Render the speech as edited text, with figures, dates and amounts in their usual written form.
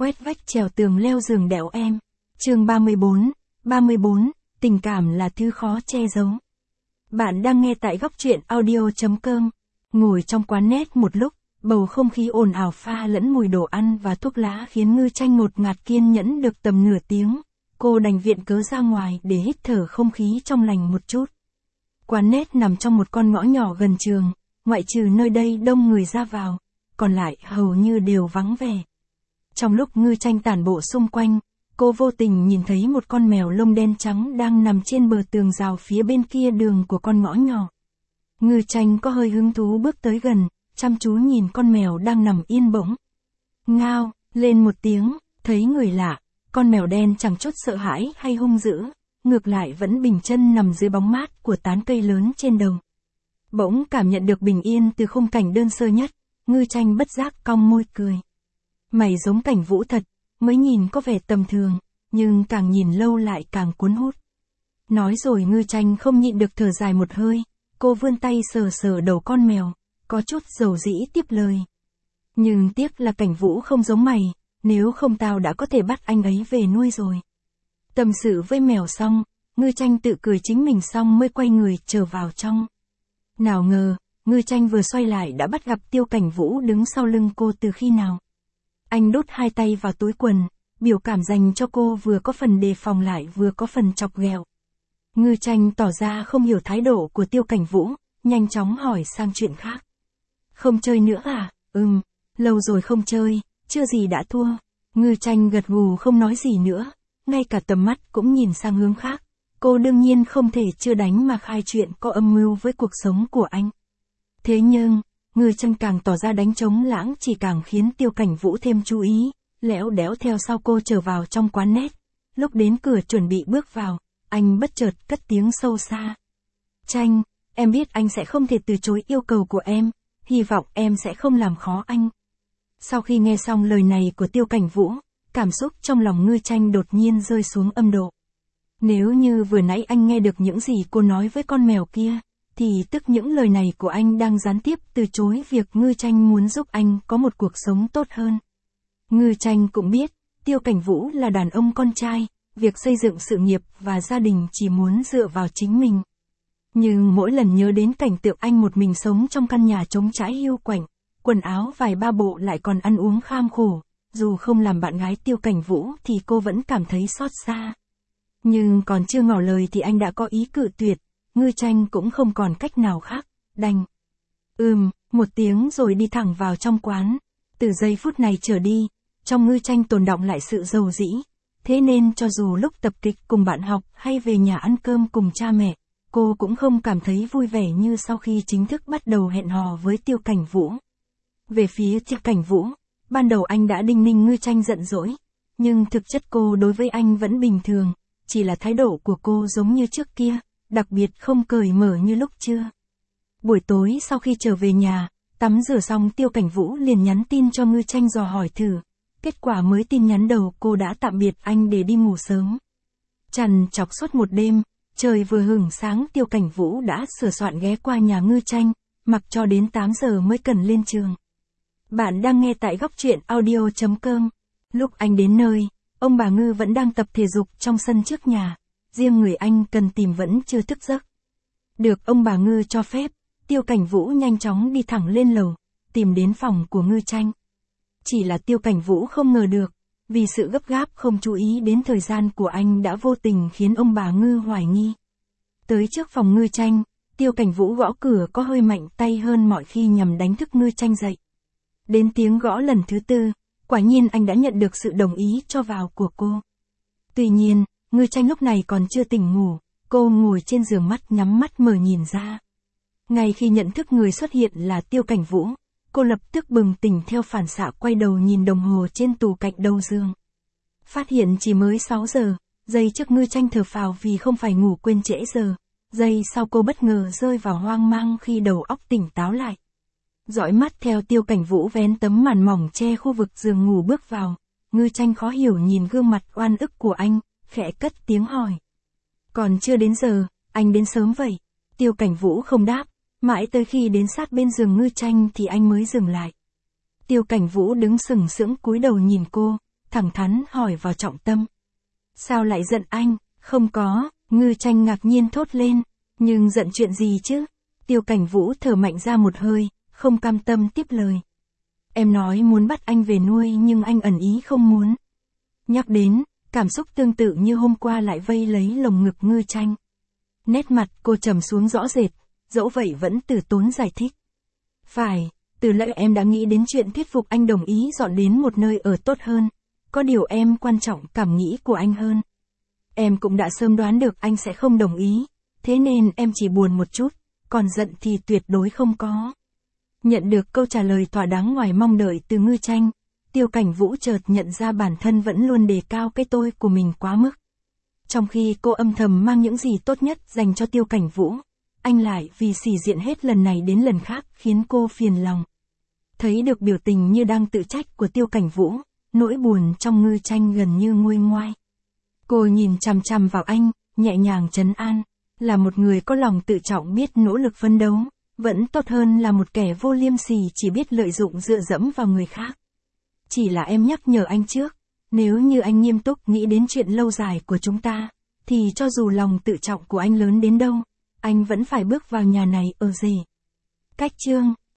khoét vách trèo tường leo giường đẽo em. Chương 34, tình cảm là thứ khó che giấu. Bạn đang nghe tại góc truyện audio.com. Ngồi trong quán net một lúc, bầu không khí ồn ào pha lẫn mùi đồ ăn và thuốc lá khiến Ngư Tranh ngột ngạt kiên nhẫn được tầm nửa tiếng. Cô đành viện cớ ra ngoài để hít thở không khí trong lành một chút. Quán net nằm trong một con ngõ nhỏ gần trường, ngoại trừ nơi đây đông người ra vào, còn lại hầu như đều vắng vẻ. Trong lúc Ngư Tranh tản bộ xung quanh, cô vô tình nhìn thấy một con mèo lông đen trắng đang nằm trên bờ tường rào phía bên kia đường của con ngõ nhỏ. Ngư Tranh có hơi hứng thú bước tới gần, chăm chú nhìn con mèo đang nằm yên bỗng. Ngao lên một tiếng, thấy người lạ, con mèo đen chẳng chút sợ hãi hay hung dữ, ngược lại vẫn bình chân nằm dưới bóng mát của tán cây lớn trên đầu. Bỗng cảm nhận được bình yên từ khung cảnh đơn sơ nhất, Ngư Tranh bất giác cong môi cười. Mày giống Cảnh Vũ thật, mới nhìn có vẻ tầm thường, nhưng càng nhìn lâu lại càng cuốn hút. Nói rồi Ngư Tranh không nhịn được thở dài một hơi, cô vươn tay sờ sờ đầu con mèo, có chút dầu dĩ tiếp lời. Nhưng tiếc là Cảnh Vũ không giống mày, nếu không tao đã có thể bắt anh ấy về nuôi rồi. Tâm sự với mèo xong, Ngư Tranh tự cười chính mình xong mới quay người trở vào trong. Nào ngờ, Ngư Tranh vừa xoay lại đã bắt gặp Tiêu Cảnh Vũ đứng sau lưng cô từ khi nào. Anh đút hai tay vào túi quần, biểu cảm dành cho cô vừa có phần đề phòng lại vừa có phần chọc ghẹo. Ngư Tranh tỏ ra không hiểu thái độ của Tiêu Cảnh Vũ, nhanh chóng hỏi sang chuyện khác. Không chơi nữa à? Lâu rồi không chơi, chưa gì đã thua. Ngư Tranh gật gù không nói gì nữa, ngay cả tầm mắt cũng nhìn sang hướng khác. Cô đương nhiên không thể chưa đánh mà khai chuyện có âm mưu với cuộc sống của anh. Thế nhưng, Ngư Tranh càng tỏ ra đánh trống lãng chỉ càng khiến Tiêu Cảnh Vũ thêm chú ý, lẽo đẽo theo sau cô trở vào trong quán net. Lúc đến cửa chuẩn bị bước vào, anh bất chợt cất tiếng sâu xa. Tranh, em biết anh sẽ không thể từ chối yêu cầu của em, hy vọng em sẽ không làm khó anh. Sau khi nghe xong lời này của Tiêu Cảnh Vũ, cảm xúc trong lòng Ngư Tranh đột nhiên rơi xuống âm độ. Nếu như vừa nãy anh nghe được những gì cô nói với con mèo kia, thì tức những lời này của anh đang gián tiếp từ chối việc Ngư Tranh muốn giúp anh có một cuộc sống tốt hơn. Ngư Tranh cũng biết, Tiêu Cảnh Vũ là đàn ông con trai, việc xây dựng sự nghiệp và gia đình chỉ muốn dựa vào chính mình. Nhưng mỗi lần nhớ đến cảnh tượng anh một mình sống trong căn nhà trống trải hiu quạnh, quần áo vài ba bộ lại còn ăn uống kham khổ, dù không làm bạn gái Tiêu Cảnh Vũ thì cô vẫn cảm thấy xót xa. Nhưng còn chưa ngỏ lời thì anh đã có ý cự tuyệt, Ngư Tranh cũng không còn cách nào khác, đành. Một tiếng rồi đi thẳng vào trong quán. Từ giây phút này trở đi, trong Ngư Tranh tồn đọng lại sự dầu dĩ. Thế nên cho dù lúc tập kịch cùng bạn học hay về nhà ăn cơm cùng cha mẹ, cô cũng không cảm thấy vui vẻ như sau khi chính thức bắt đầu hẹn hò với Tiêu Cảnh Vũ. Về phía Tiêu Cảnh Vũ, ban đầu anh đã đinh ninh Ngư Tranh giận dỗi, nhưng thực chất cô đối với anh vẫn bình thường, chỉ là thái độ của cô giống như trước kia, đặc biệt không cởi mở như lúc chưa. Buổi tối sau khi trở về nhà, tắm rửa xong Tiêu Cảnh Vũ liền nhắn tin cho Ngư Tranh dò hỏi thử. Kết quả mới tin nhắn đầu cô đã tạm biệt anh để đi ngủ sớm. Trằn trọc suốt một đêm, trời vừa hửng sáng Tiêu Cảnh Vũ đã sửa soạn ghé qua nhà Ngư Tranh, mặc cho đến 8 giờ mới cần lên trường. Bạn đang nghe tại góc truyện audio.com. Lúc anh đến nơi, ông bà Ngư vẫn đang tập thể dục trong sân trước nhà, riêng người anh cần tìm vẫn chưa thức giấc. Được ông bà Ngư cho phép, Tiêu Cảnh Vũ nhanh chóng đi thẳng lên lầu, tìm đến phòng của Ngư Tranh. Chỉ là Tiêu Cảnh Vũ không ngờ được, vì sự gấp gáp không chú ý đến thời gian của anh đã vô tình khiến ông bà Ngư hoài nghi. Tới trước phòng Ngư Tranh, Tiêu Cảnh Vũ gõ cửa có hơi mạnh tay hơn mọi khi nhằm đánh thức Ngư Tranh dậy. Đến tiếng gõ lần thứ 4, quả nhiên anh đã nhận được sự đồng ý cho vào của cô. Tuy nhiên, Ngư Tranh lúc này còn chưa tỉnh ngủ, cô ngồi trên giường nhắm mắt mở nhìn ra. Ngay khi nhận thức người xuất hiện là Tiêu Cảnh Vũ, cô lập tức bừng tỉnh theo phản xạ quay đầu nhìn đồng hồ trên tủ cạnh đầu giường. Phát hiện chỉ mới 6 giờ, giây trước Ngư Tranh thở phào vì không phải ngủ quên trễ giờ, giây sau cô bất ngờ rơi vào hoang mang khi đầu óc tỉnh táo lại. Dõi mắt theo Tiêu Cảnh Vũ vén tấm màn mỏng che khu vực giường ngủ bước vào, Ngư Tranh khó hiểu nhìn gương mặt oan ức của anh, khẽ cất tiếng hỏi. Còn chưa đến giờ, anh đến sớm vậy? Tiêu Cảnh Vũ không đáp, mãi tới khi đến sát bên giường Ngư Tranh thì anh mới dừng lại. Tiêu Cảnh Vũ đứng sừng sững cúi đầu nhìn cô, thẳng thắn hỏi vào trọng tâm. Sao lại giận anh? Không có, Ngư Tranh ngạc nhiên thốt lên. Nhưng giận chuyện gì chứ? Tiêu Cảnh Vũ thở mạnh ra một hơi, không cam tâm tiếp lời. Em nói muốn bắt anh về nuôi nhưng anh ẩn ý không muốn. Nhắc đến, cảm xúc tương tự như hôm qua lại vây lấy lồng ngực Ngư Tranh. Nét mặt cô trầm xuống rõ rệt, dẫu vậy vẫn từ tốn giải thích. Phải, từ lỡ em đã nghĩ đến chuyện thuyết phục anh đồng ý dọn đến một nơi ở tốt hơn. Có điều em quan trọng cảm nghĩ của anh hơn. Em cũng đã sớm đoán được anh sẽ không đồng ý, thế nên em chỉ buồn một chút, còn giận thì tuyệt đối không có. Nhận được câu trả lời thỏa đáng ngoài mong đợi từ Ngư Tranh, Tiêu Cảnh Vũ chợt nhận ra bản thân vẫn luôn đề cao cái tôi của mình quá mức. Trong khi cô âm thầm mang những gì tốt nhất dành cho Tiêu Cảnh Vũ, anh lại vì xỉ diện hết lần này đến lần khác khiến cô phiền lòng. Thấy được biểu tình như đang tự trách của Tiêu Cảnh Vũ, nỗi buồn trong Ngư Tranh gần như nguôi ngoai. Cô nhìn chằm chằm vào anh, nhẹ nhàng trấn an, là một người có lòng tự trọng biết nỗ lực phấn đấu, vẫn tốt hơn là một kẻ vô liêm sỉ chỉ biết lợi dụng dựa dẫm vào người khác. Chỉ là em nhắc nhở anh trước, nếu như anh nghiêm túc nghĩ đến chuyện lâu dài của chúng ta, thì cho dù lòng tự trọng của anh lớn đến đâu, anh vẫn phải bước vào nhà này ở rể. Cách chương